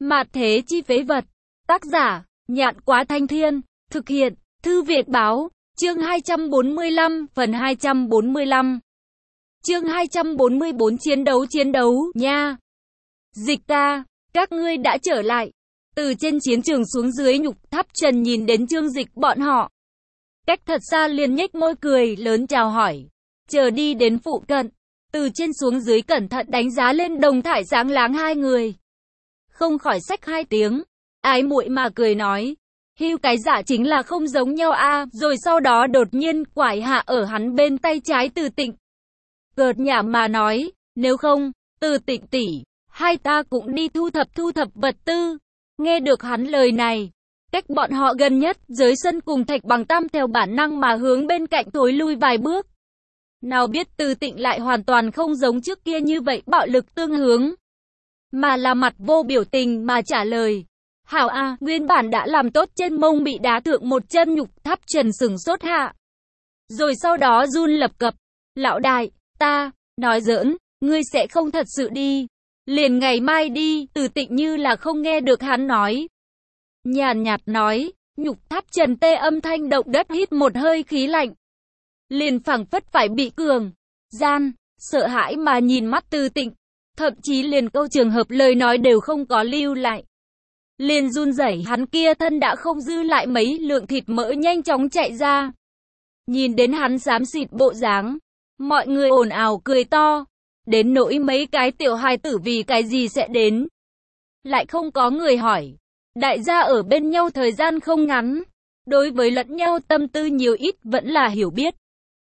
Mạt thế chi phế vật. Tác giả, Nhạn Quá Thanh Thiên. Thực hiện, Thư Việt Báo. Chương 245, phần 245. Chương 244 chiến đấu nha. Dịch ca, các ngươi đã trở lại. Từ trên chiến trường xuống dưới Nhục Tháp Trần nhìn đến Trương Dịch bọn họ. Cách thật xa liền nhếch môi cười lớn chào hỏi. Chờ đi đến phụ cận. Từ trên xuống dưới cẩn thận đánh giá lên đồng thải sáng láng hai người. Không khỏi xách hai tiếng. Ái muội mà cười nói. Hưu cái dạ chính là không giống nhau a. Rồi sau đó đột nhiên quải hạ ở hắn bên tay trái Từ Tịnh. Cợt nhả mà nói. Nếu không, Từ Tịnh tỷ, hai ta cũng đi thu thập vật tư. Nghe được hắn lời này. Cách bọn họ gần nhất, dưới sân cùng Thạch Bằng Tam theo bản năng mà hướng bên cạnh thối lui vài bước. Nào biết Từ Tịnh lại hoàn toàn không giống trước kia như vậy bạo lực tương hướng. Mà là mặt vô biểu tình mà trả lời. Hảo a, nguyên bản đã làm tốt trên mông bị đá thượng một chân. Nhục Tháp Trần sừng sốt hạ. Rồi sau đó run lập cập. Lão đại, ta, nói giỡn, ngươi sẽ không thật sự đi. Liền ngày mai đi. Từ Tịnh như là không nghe được hắn nói. Nhàn nhạt nói. Nhục Tháp Trần tê âm thanh động đất hít một hơi khí lạnh. Liền phảng phất phải bị cường gian, sợ hãi mà nhìn mắt Từ Tịnh. Thậm chí liền câu trường hợp lời nói đều không có lưu lại. Liền run rẩy hắn kia thân đã không dư lại mấy lượng thịt mỡ nhanh chóng chạy ra. Nhìn đến hắn xám xịt bộ dáng. Mọi người ồn ào cười to. Đến nỗi mấy cái tiểu hài tử vì cái gì sẽ đến. Lại không có người hỏi. Đại gia ở bên nhau thời gian không ngắn. Đối với lẫn nhau tâm tư nhiều ít vẫn là hiểu biết.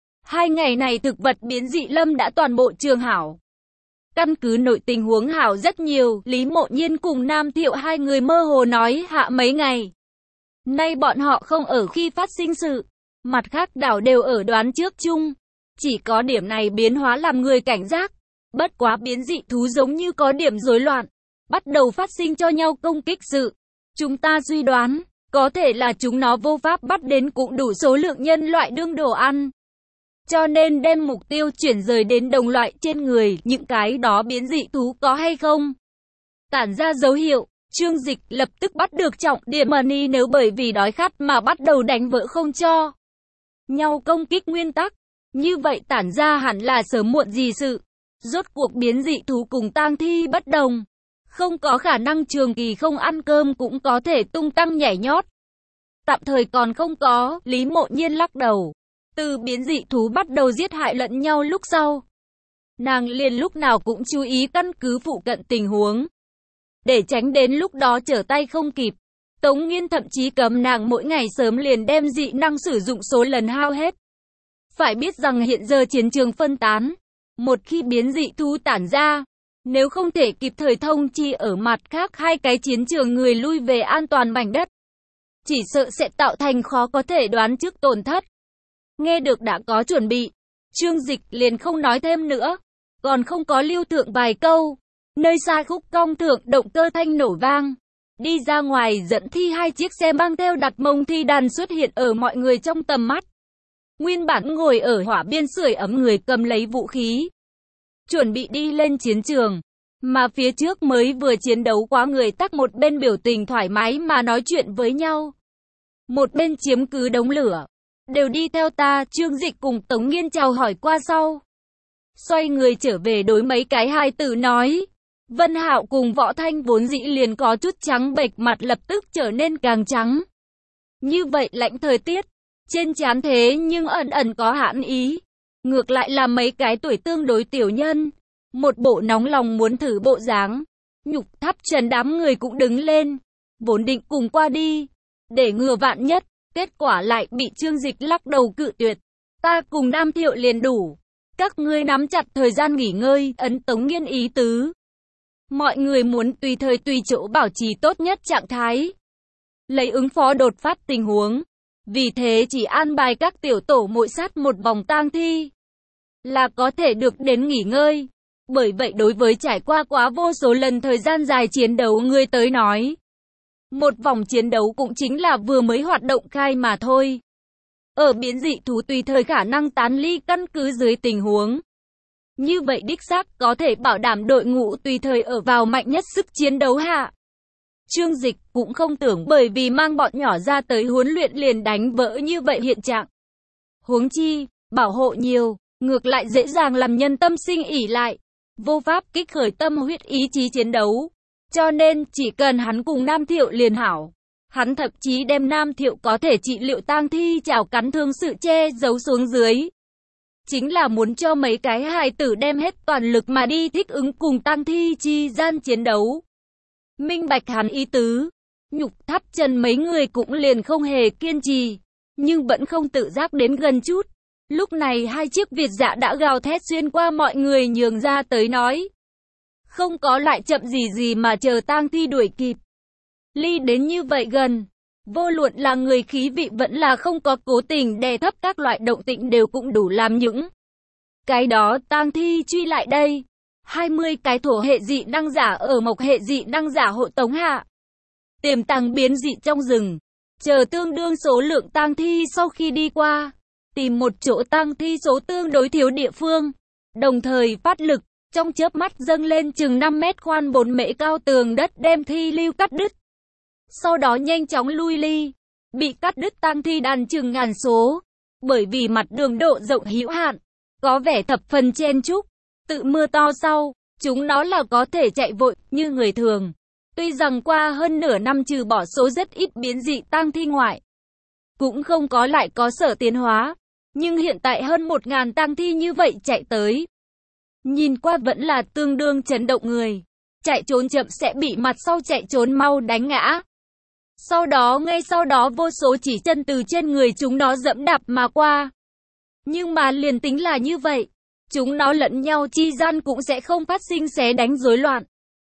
2 ngày này thực vật biến dị lâm đã toàn bộ trường hảo. Căn cứ nội tình huống hảo rất nhiều, Lý Mộ Nhiên cùng Nam Thiệu hai người mơ hồ nói hạ mấy ngày. Nay bọn họ không ở khi phát sinh sự, mặt khác đảo đều ở đoán trước chung. Chỉ có điểm này biến hóa làm người cảnh giác. Bất quá biến dị thú giống như có điểm rối loạn, bắt đầu phát sinh cho nhau công kích sự. Chúng ta suy đoán, có thể là chúng nó vô pháp bắt đến cũng đủ số lượng nhân loại đương đồ ăn. Cho nên đem mục tiêu chuyển rời đến đồng loại trên người, những cái đó biến dị thú có hay không? Tản ra dấu hiệu, Trương Dịch lập tức bắt được trọng điểm Money nếu bởi vì đói khát mà bắt đầu đánh vỡ không cho nhau công kích nguyên tắc. Như vậy tản ra hẳn là sớm muộn gì sự. Rốt cuộc biến dị thú cùng tang thi bất đồng. Không có khả năng trường kỳ không ăn cơm cũng có thể tung tăng nhảy nhót. Tạm thời còn không có, Lý Mộ Nhiên lắc đầu. Từ biến dị thú bắt đầu giết hại lẫn nhau lúc sau. Nàng liền lúc nào cũng chú ý căn cứ phụ cận tình huống. Để tránh đến lúc đó trở tay không kịp. Tống Nghiên thậm chí cấm nàng mỗi ngày sớm liền đem dị năng sử dụng số lần hao hết. Phải biết rằng hiện giờ chiến trường phân tán. Một khi biến dị thú tản ra, nếu không thể kịp thời thông chi ở mặt khác hai cái chiến trường người lui về an toàn mảnh đất, chỉ sợ sẽ tạo thành khó có thể đoán trước tổn thất. Nghe được đã có chuẩn bị, Trương Dịch liền không nói thêm nữa, còn không có lưu thượng vài câu. Nơi xa khúc cong thượng động cơ thanh nổ vang, đi ra ngoài dẫn thi hai chiếc xe mang theo đặt mông thi đàn xuất hiện ở mọi người trong tầm mắt. Nguyên bản ngồi ở hỏa biên sưởi ấm người cầm lấy vũ khí, chuẩn bị đi lên chiến trường, mà phía trước mới vừa chiến đấu quá người tắc một bên biểu tình thoải mái mà nói chuyện với nhau, một bên chiếm cứ đống lửa. Đều đi theo ta. Trương Dịch cùng Tống Nghiên chào hỏi qua sau, xoay người trở về đối mấy cái hài tử nói. Vân Hạo cùng Võ Thanh vốn dĩ liền có chút trắng bệch mặt lập tức trở nên càng trắng. Như vậy lạnh thời tiết, trên trán thế nhưng ẩn ẩn có hãn ý. Ngược lại là mấy cái tuổi tương đối tiểu nhân, một bộ nóng lòng muốn thử bộ dáng. Nhục Tháp Trần đám người cũng đứng lên, vốn định cùng qua đi, để ngừa vạn nhất. Kết quả lại bị Trương Dịch lắc đầu cự tuyệt. Ta cùng Nam Thiệu liền đủ. Các ngươi nắm chặt thời gian nghỉ ngơi, ấn Tống Nghiên ý tứ. Mọi người muốn tùy thời tùy chỗ bảo trì tốt nhất trạng thái, lấy ứng phó đột phát tình huống. Vì thế chỉ an bài các tiểu tổ mỗi sát một vòng tang thi, là có thể được đến nghỉ ngơi. Bởi vậy đối với trải qua quá vô số lần thời gian dài chiến đấu người tới nói, một vòng chiến đấu cũng chính là vừa mới hoạt động khai mà thôi. Ở biến dị thú tùy thời khả năng tán ly căn cứ dưới tình huống. Như vậy đích xác có thể bảo đảm đội ngũ tùy thời ở vào mạnh nhất sức chiến đấu hạ. Trương Dịch cũng không tưởng bởi vì mang bọn nhỏ ra tới huấn luyện liền đánh vỡ như vậy hiện trạng. Huống chi, bảo hộ nhiều, ngược lại dễ dàng làm nhân tâm sinh ỷ lại, vô pháp kích khởi tâm huyết ý chí chiến đấu. Cho nên, chỉ cần hắn cùng Nam Thiệu liền hảo. Hắn thậm chí đem Nam Thiệu có thể trị liệu tang thi chảo cắn thương sự che giấu xuống dưới. Chính là muốn cho mấy cái hài tử đem hết toàn lực mà đi thích ứng cùng tang thi chi gian chiến đấu. Minh bạch hắn ý tứ, Nhục Tháp Trần mấy người cũng liền không hề kiên trì, nhưng vẫn không tự giác đến gần chút. Lúc này hai chiếc Việt Dã đã gào thét xuyên qua mọi người nhường ra tới nói. Không có lại chậm gì mà chờ tang thi đuổi kịp. Ly đến như vậy gần, vô luận là người khí vị vẫn là không có cố tình đè thấp các loại động tĩnh đều cũng đủ làm những cái đó tang thi truy lại đây. 20 cái thổ hệ dị năng giả ở mộc hệ dị năng giả hộ tống hạ. Tiềm tàng biến dị trong rừng. Chờ tương đương số lượng tang thi sau khi đi qua. Tìm một chỗ tang thi số tương đối thiếu địa phương. Đồng thời phát lực, trong chớp mắt dâng lên chừng 5 mét khoan 4 mễ cao tường đất đem thi lưu cắt đứt. Sau đó nhanh chóng lui ly. Bị cắt đứt tang thi đàn chừng ngàn số. Bởi vì mặt đường độ rộng hữu hạn, có vẻ thập phần chen chúc. Tự mưa to sau, chúng nó là có thể chạy vội như người thường. Tuy rằng qua hơn nửa năm trừ bỏ số rất ít biến dị tang thi ngoại, cũng không có lại có sở tiến hóa. Nhưng hiện tại hơn 1000 tang thi như vậy chạy tới. Nhìn qua vẫn là tương đương chấn động người. Chạy trốn chậm sẽ bị mặt sau chạy trốn mau đánh ngã. Ngay sau đó vô số chỉ chân từ trên người chúng nó dẫm đạp mà qua. Nhưng mà liền tính là như vậy, chúng nó lẫn nhau chi gian cũng sẽ không phát sinh xé đánh rối loạn.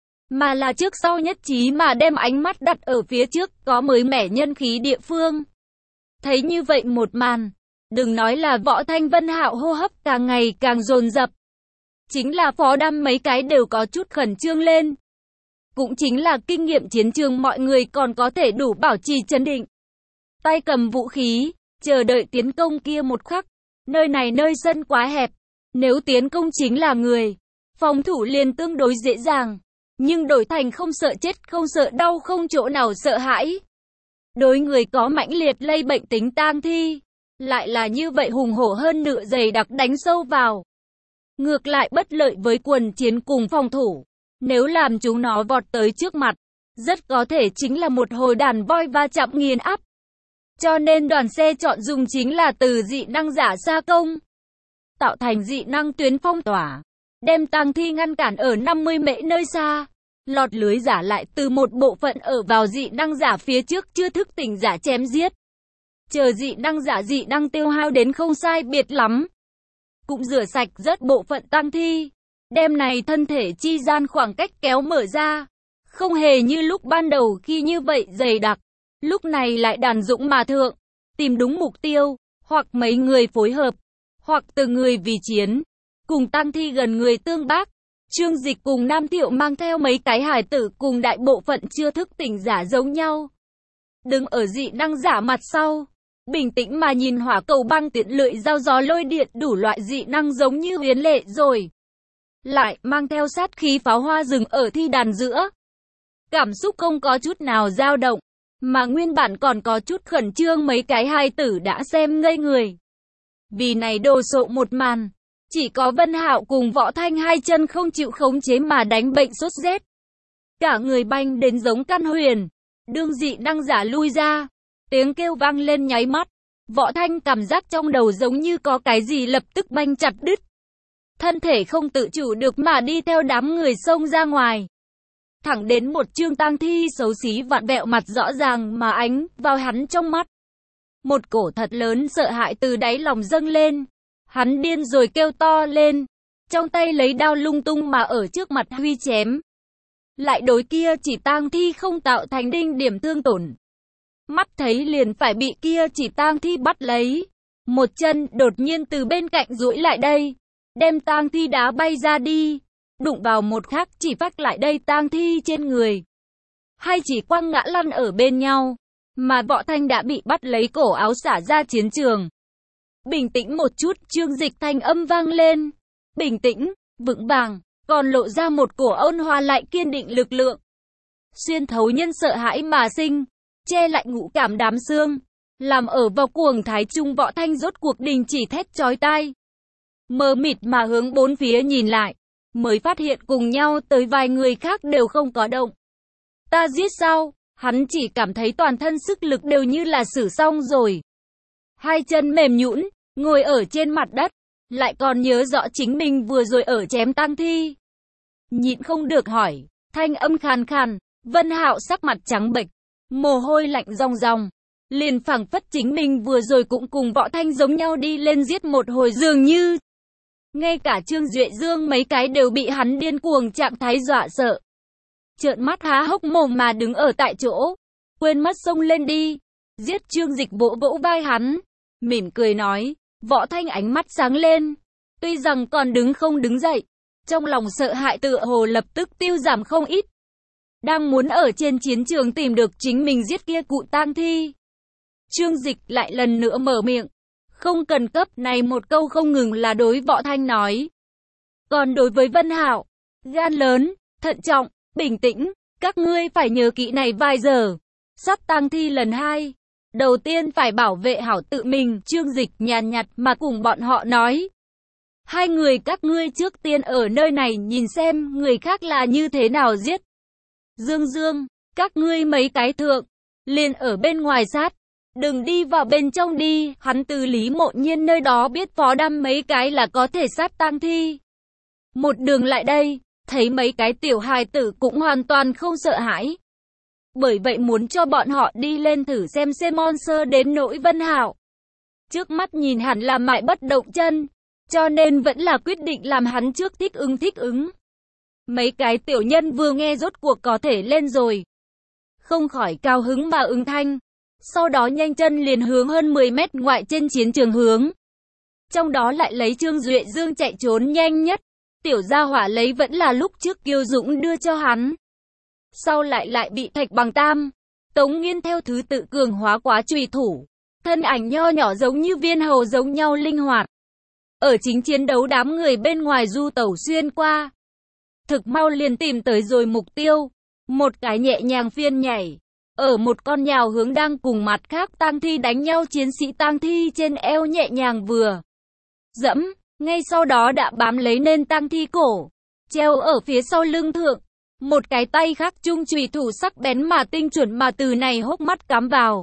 Mà là trước sau nhất trí mà đem ánh mắt đặt ở phía trước có mới mẻ nhân khí địa phương. Thấy như vậy một màn, đừng nói là Võ Thanh Vân Hạo hô hấp càng ngày càng dồn dập. Chính là Phó Đam mấy cái đều có chút khẩn trương lên. Cũng chính là kinh nghiệm chiến trường mọi người còn có thể đủ bảo trì trấn định. Tay cầm vũ khí, chờ đợi tiến công kia một khắc. Nơi này nơi sân quá hẹp. Nếu tiến công chính là người, phòng thủ liền tương đối dễ dàng. Nhưng đổi thành không sợ chết, không sợ đau, không chỗ nào sợ hãi. Đối người có mãnh liệt lây bệnh tính tang thi, lại là như vậy hùng hổ hơn nửa dày đặc đánh sâu vào. Ngược lại bất lợi với quần chiến cùng phòng thủ. Nếu làm chúng nó vọt tới trước mặt, rất có thể chính là một hồi đàn voi va chạm nghiền áp. Cho nên đoàn xe chọn dùng chính là từ dị năng giả xa công, tạo thành dị năng tuyến phong tỏa, đem tang thi ngăn cản ở 50 mễ nơi xa. Lọt lưới giả lại từ một bộ phận ở vào dị năng giả phía trước chưa thức tỉnh giả chém giết. Chờ dị năng tiêu hao đến không sai biệt lắm, cũng rửa sạch rất bộ phận tang thi. Đem này thân thể chi gian khoảng cách kéo mở ra. Không hề như lúc ban đầu khi như vậy dày đặc. Lúc này lại đàn dũng mà thượng. Tìm đúng mục tiêu. Hoặc mấy người phối hợp. Hoặc từng người vì chiến. Cùng tang thi gần người tương bác. Trương Dịch cùng Nam Thiệu mang theo mấy cái hài tử cùng đại bộ phận chưa thức tỉnh giả giống nhau. Đứng ở dị năng giả mặt sau. Bình tĩnh mà nhìn hỏa cầu băng tiện lưỡi dao gió lôi điện đủ loại dị năng giống như huyền lệ rồi. Lại mang theo sát khí pháo hoa rừng ở thi đàn giữa. Cảm xúc không có chút nào dao động, mà nguyên bản còn có chút khẩn trương mấy cái hài tử đã xem ngây người. Vì này đồ sộ một màn, chỉ có Vân Hạo cùng Võ Thanh hai chân không chịu khống chế mà đánh bệnh sốt rét. Cả người banh đến giống căn huyền, đương dị năng giả lui ra, tiếng kêu vang lên nháy mắt. Võ Thanh cảm giác trong đầu giống như có cái gì lập tức banh chặt đứt. Thân thể không tự chủ được mà đi theo đám người xông ra ngoài. Thẳng đến một trương tang thi xấu xí vặn vẹo mặt rõ ràng mà ánh vào hắn trong mắt. Một cổ thật lớn sợ hãi từ đáy lòng dâng lên. Hắn điên rồi kêu to lên. Trong tay lấy đao lung tung mà ở trước mặt huy chém. Lại đối kia chỉ tang thi không tạo thành đinh điểm thương tổn. Mắt thấy liền phải bị kia chỉ tang thi bắt lấy. Một chân đột nhiên từ bên cạnh duỗi lại đây. Đem tang thi đá bay ra đi. Đụng vào một khắc chỉ phát lại đây tang thi trên người. Hai chỉ quăng ngã lăn ở bên nhau. Mà Võ Thanh đã bị bắt lấy cổ áo xả ra chiến trường. Bình tĩnh một chút, Trương Dịch thanh âm vang lên. Bình tĩnh, vững vàng, còn lộ ra một cổ ôn hòa lại kiên định lực lượng. xuyên thấu nhân sợ hãi mà sinh, che lại ngũ cảm đám xương, làm ở vào cuồng thái trung Võ Thanh rốt cuộc đình chỉ thét chói tai. Mờ mịt mà hướng bốn phía nhìn lại, mới phát hiện cùng nhau tới vài người khác đều không có động. Ta giết sao? Hắn chỉ cảm thấy toàn thân sức lực đều như là sử xong rồi. Hai chân mềm nhũn, ngồi ở trên mặt đất, lại còn nhớ rõ chính mình vừa rồi ở chém tang thi. Nhịn không được hỏi, thanh âm khàn khàn, Vân Hạo sắc mặt trắng bệch, mồ hôi lạnh ròng ròng, liền phảng phất chính mình vừa rồi cũng cùng Võ Thanh giống nhau đi lên giết một hồi dường như. Ngay cả Trương Duệ Dương mấy cái đều bị hắn điên cuồng trạng thái dọa sợ. Trợn mắt há hốc mồm mà đứng ở tại chỗ, quên mất xông lên đi, giết Trương Dịch vỗ vỗ vai hắn, mỉm cười nói, Võ Thanh ánh mắt sáng lên, tuy rằng còn đứng không đứng dậy, trong lòng sợ hãi tựa hồ lập tức tiêu giảm không ít. Đang muốn ở trên chiến trường tìm được chính mình giết kia cụ tang thi. Trương Dịch lại lần nữa mở miệng, không cần cấp này một câu không ngừng là đối Võ Thanh nói. Còn đối với Vân Hạo, gan lớn, thận trọng, bình tĩnh, các ngươi phải nhớ kỹ này vài giờ. Sát tang thi lần 2, đầu tiên phải bảo vệ hảo tự mình. Trương Dịch nhàn nhạt mà cùng bọn họ nói. Hai người các ngươi trước tiên ở nơi này nhìn xem người khác là như thế nào giết. Dương Dương, các ngươi mấy cái thượng, liền ở bên ngoài sát, đừng đi vào bên trong đi. Hắn từ Lý Mộ Nhiên nơi đó biết Phó Đam mấy cái là có thể sát tang thi. Một đường lại đây, thấy mấy cái tiểu hài tử cũng hoàn toàn không sợ hãi. Bởi vậy muốn cho bọn họ đi lên thử xem monster đến nỗi Vân Hạo. Trước mắt nhìn hẳn là mãi bất động chân, cho nên vẫn là quyết định làm hắn trước thích ứng. Mấy cái tiểu nhân vừa nghe rốt cuộc có thể lên rồi, không khỏi cao hứng mà ứng thanh. Sau đó nhanh chân liền hướng hơn 10 mét ngoại trên chiến trường hướng. Trong đó lại lấy Trương Duệ Dương chạy trốn nhanh nhất. Tiểu gia hỏa lấy vẫn là lúc trước Kiều Dũng đưa cho hắn. Sau lại bị Thạch Bằng Tam, Tống Nghiên theo thứ tự cường hóa quá chùy thủ. Thân ảnh nho nhỏ giống như viên hầu giống nhau linh hoạt. Ở chính chiến đấu đám người bên ngoài du tẩu xuyên qua. Thực mau liền tìm tới rồi mục tiêu. Một cái nhẹ nhàng phiên nhảy. Ở một con nhào hướng đang cùng mặt khác tang thi đánh nhau chiến sĩ tang thi trên eo nhẹ nhàng vừa dẫm. Ngay sau đó đã bám lấy nên tang thi cổ, treo ở phía sau lưng thượng. Một cái tay khác trung chùy thủ sắc bén mà tinh chuẩn mà từ này hốc mắt cắm vào.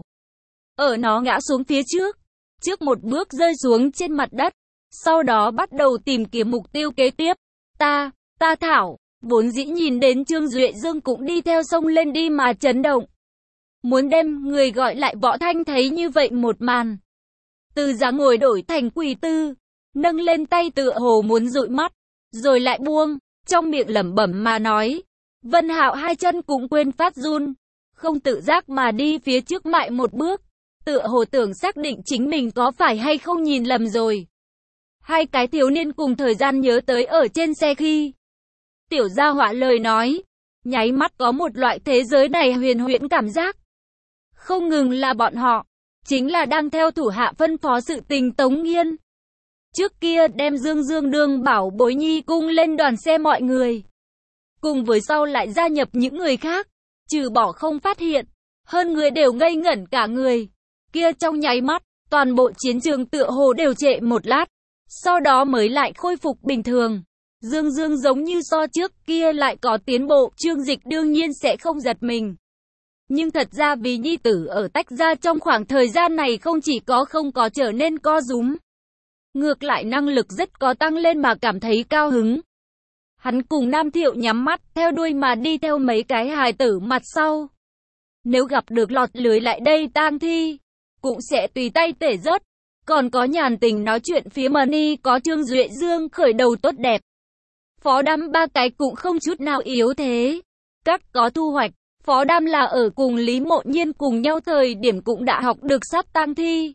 Ở nó ngã xuống phía trước một bước rơi xuống trên mặt đất. Sau đó bắt đầu tìm kiếm mục tiêu kế tiếp. Ta thảo, vốn dĩ nhìn đến Trương Duệ Dương cũng đi theo sông lên đi mà chấn động. Muốn đem người gọi lại Võ Thanh thấy như vậy một màn. Từ dáng ngồi đổi thành quỳ tư. Nâng lên tay tựa hồ muốn dụi mắt, rồi lại buông, trong miệng lẩm bẩm mà nói. Vân Hạo hai chân cũng quên phát run, không tự giác mà đi phía trước mại một bước, tựa hồ tưởng xác định chính mình có phải hay không nhìn lầm rồi. Hai cái thiếu niên cùng thời gian nhớ tới ở trên xe khi. Tiểu gia hỏa lời nói, nháy mắt có một loại thế giới này huyền huyễn cảm giác. Không ngừng là bọn họ, chính là đang theo thủ hạ phân phó sự tình Tống Nghiên. Trước kia đem Dương đương bảo bối nhi cung lên đoàn xe mọi người. Cùng với sau lại gia nhập những người khác, trừ bỏ không phát hiện, hơn người đều ngây ngẩn cả người. Kia trong nháy mắt, toàn bộ chiến trường tựa hồ đều trệ một lát, sau đó mới lại khôi phục bình thường. Dương giống như so trước kia lại có tiến bộ, Trương Dịch đương nhiên sẽ không giật mình. Nhưng thật ra vì nhi tử ở tách ra trong khoảng thời gian này không chỉ không có trở nên co rúm. Ngược lại năng lực rất có tăng lên mà cảm thấy cao hứng. Hắn cùng Nam Thiệu nhắm mắt, theo đuôi mà đi theo mấy cái hài tử mặt sau. Nếu gặp được lọt lưới lại đây tang thi, cũng sẽ tùy tay tể rớt. Còn có nhàn tình nói chuyện phía Mani có Trương Duệ Dương khởi đầu tốt đẹp. Phó Đam ba cái cũng không chút nào yếu thế. Các có thu hoạch, Phó Đam là ở cùng Lý Mộ Nhiên cùng nhau thời điểm cũng đã học được sát tang thi.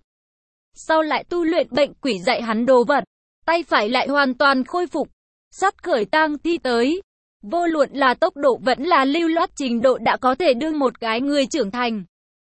Sau lại tu luyện bệnh quỷ dạy hắn đồ vật, tay phải lại hoàn toàn khôi phục, sát khởi tang thi tới. Vô luận là tốc độ vẫn là lưu loát trình độ đã có thể đương một cái người trưởng thành.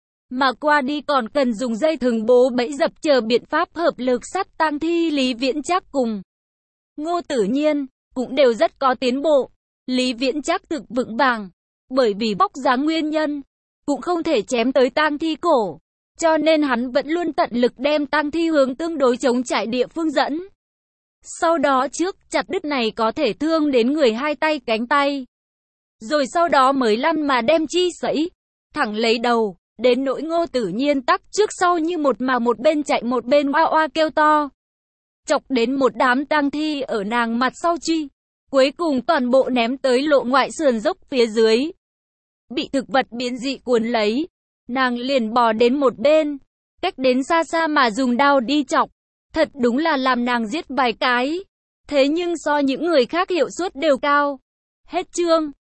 Mà qua đi còn cần dùng dây thừng bố bẫy dập chờ biện pháp hợp lực sát tang thi. Lý Viễn Trác cùng Ngô Tử Nhiên cũng đều rất có tiến bộ. Lý Viễn Trác thực vững vàng, Bởi vì vóc dáng nguyên nhân, cũng không thể chém tới tang thi cổ, cho nên hắn vẫn luôn tận lực đem tang thi hướng tương đối chống trải địa phương dẫn. Sau đó trước chặt đứt này có thể thương đến người hai tay cánh tay. Rồi sau đó mới lăn mà đem chi sẫy, thẳng lấy đầu, đến nỗi Ngô Tử Nhiên tắc trước sau như một mà một bên chạy một bên oa oa kêu to. Chọc đến một đám tang thi ở nàng mặt sau truy, cuối cùng toàn bộ ném tới lộ ngoại sườn dốc phía dưới. Bị thực vật biến dị cuốn lấy, nàng liền bò đến một bên, cách đến xa xa mà dùng đao đi chọc. Thật đúng là làm nàng giết vài cái. Thế nhưng so những người khác hiệu suất đều cao. Hết chương.